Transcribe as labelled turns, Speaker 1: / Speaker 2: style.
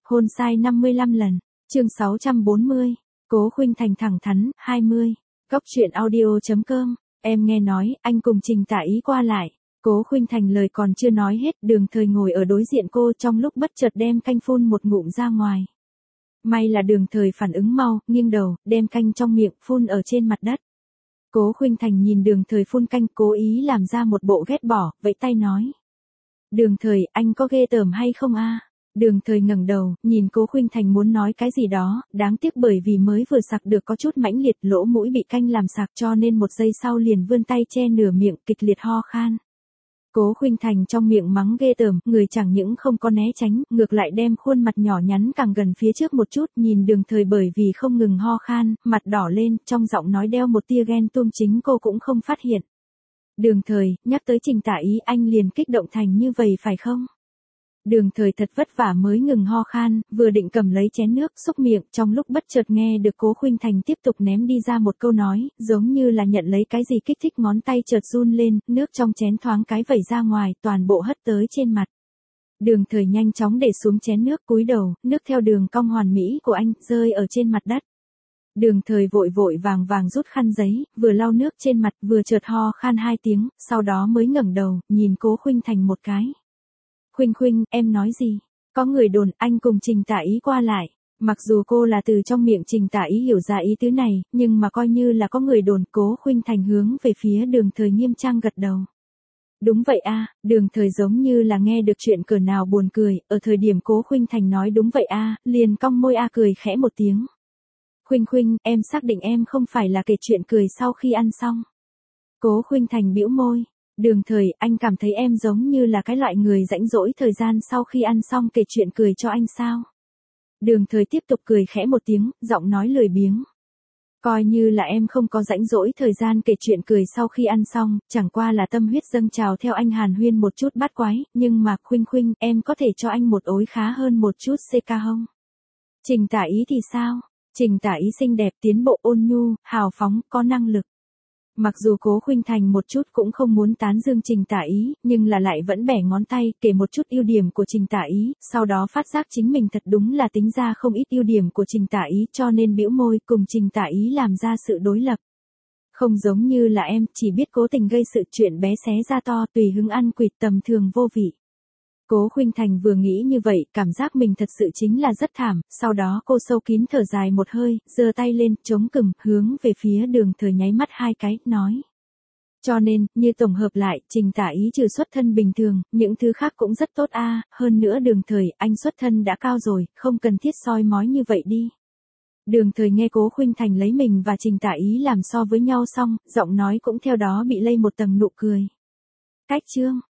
Speaker 1: Hôn sai 55 lần. Chương 640. Cố Khuynh Thành thẳng thắn, 20. Góc truyện audio.com. Em nghe nói, anh cùng Trình Tả Ý qua lại. Cố Khuynh Thành lời còn chưa nói hết, Đường Thời ngồi ở đối diện cô trong lúc bất chợt đem canh phun một ngụm ra ngoài. May là Đường Thời phản ứng mau, nghiêng đầu, đem canh trong miệng phun ở trên mặt đất. Cố Khuynh Thành nhìn Đường Thời phun canh, cố ý làm ra một bộ ghét bỏ, vẫy tay nói. Đường Thời, anh có ghê tởm hay không a? Đường Thời ngẩng đầu, nhìn Cố Khuynh Thành muốn nói cái gì đó, đáng tiếc bởi vì mới vừa sặc được có chút mãnh liệt, lỗ mũi bị canh làm sặc cho nên một giây sau liền vươn tay che nửa miệng, kịch liệt ho khan. Cố Khuynh Thành trong miệng mắng ghê tởm, người chẳng những không có né tránh, ngược lại đem khuôn mặt nhỏ nhắn càng gần phía trước một chút, nhìn Đường Thời bởi vì không ngừng ho khan, mặt đỏ lên, trong giọng nói đeo một tia ghen tuông, chính cô cũng không phát hiện. Đường Thời, nhắc tới Trình Tả Ý anh liền kích động thành như vậy phải không? Đường Thời thật vất vả mới ngừng ho khan, vừa định cầm lấy chén nước xúc miệng, trong lúc bất chợt nghe được Cố Khuynh Thành tiếp tục ném đi ra một câu nói, giống như là nhận lấy cái gì kích thích, ngón tay chợt run lên, nước trong chén thoáng cái vẩy ra ngoài, toàn bộ hất tới trên mặt. Đường Thời nhanh chóng để xuống chén nước, cúi đầu, nước theo đường cong hoàn mỹ của anh rơi ở trên mặt đất. Đường Thời vội vội vàng vàng rút khăn giấy, vừa lau nước trên mặt, vừa chợt ho khan 2 tiếng, sau đó mới ngẩng đầu, nhìn Cố Khuynh Thành một cái. Khuynh Khuynh, em nói gì? Có người đồn anh cùng Trình Tả Ý qua lại. Mặc dù cô là từ trong miệng Trình Tả Ý hiểu ra ý tứ này, nhưng mà coi như là có người đồn. Cố Khuynh Thành hướng về phía Đường Thời nghiêm trang gật đầu. Đúng vậy a. Đường Thời giống như là nghe được chuyện cỡ nào buồn cười, ở thời điểm Cố Khuynh Thành nói đúng vậy a, liền cong môi cười khẽ một tiếng. Khuynh Khuynh, em xác định em không phải là kể chuyện cười sau khi ăn xong. Cố Khuynh Thành bĩu môi. Đường Thời, anh cảm thấy em giống như là cái loại người rãnh rỗi thời gian sau khi ăn xong kể chuyện cười cho anh sao? Đường Thời tiếp tục cười khẽ một tiếng, giọng nói lười biếng. Coi như là em không có rãnh rỗi thời gian kể chuyện cười sau khi ăn xong, chẳng qua là tâm huyết dâng trào theo anh hàn huyên một chút bát quái, nhưng mà Khuynh Khuynh, em có thể cho anh một ối khá hơn một chút CK không? Trình Tả Ý thì sao? Trình Tả Ý xinh đẹp, tiến bộ, ôn nhu, hào phóng, có năng lực. Mặc dù Cố Khuynh Thành một chút cũng không muốn tán dương Trình Tả Ý, nhưng là lại vẫn bẻ ngón tay kể một chút ưu điểm của Trình Tả Ý, sau đó phát giác chính mình thật đúng là tính ra không ít ưu điểm của Trình Tả Ý, cho nên bĩu môi cùng Trình Tả Ý làm ra sự đối lập. Không giống như là em, chỉ biết cố tình gây sự, chuyện bé xé ra to, tùy hứng ăn quỵt, tầm thường vô vị. Cố Khuynh Thành vừa nghĩ như vậy, cảm giác mình thật sự chính là rất thảm, sau đó cô sâu kín thở dài một hơi, giơ tay lên, chống cằm, hướng về phía Đường Thời nháy mắt 2 cái, nói. Cho nên, như tổng hợp lại, Trình Tả Ý trừ xuất thân bình thường, những thứ khác cũng rất tốt a. Hơn nữa Đường Thời, anh xuất thân đã cao rồi, không cần thiết soi mói như vậy đi. Đường Thời nghe Cố Khuynh Thành lấy mình và Trình Tả Ý làm so với nhau xong, giọng nói cũng theo đó bị lây một tầng nụ cười. Cách chương.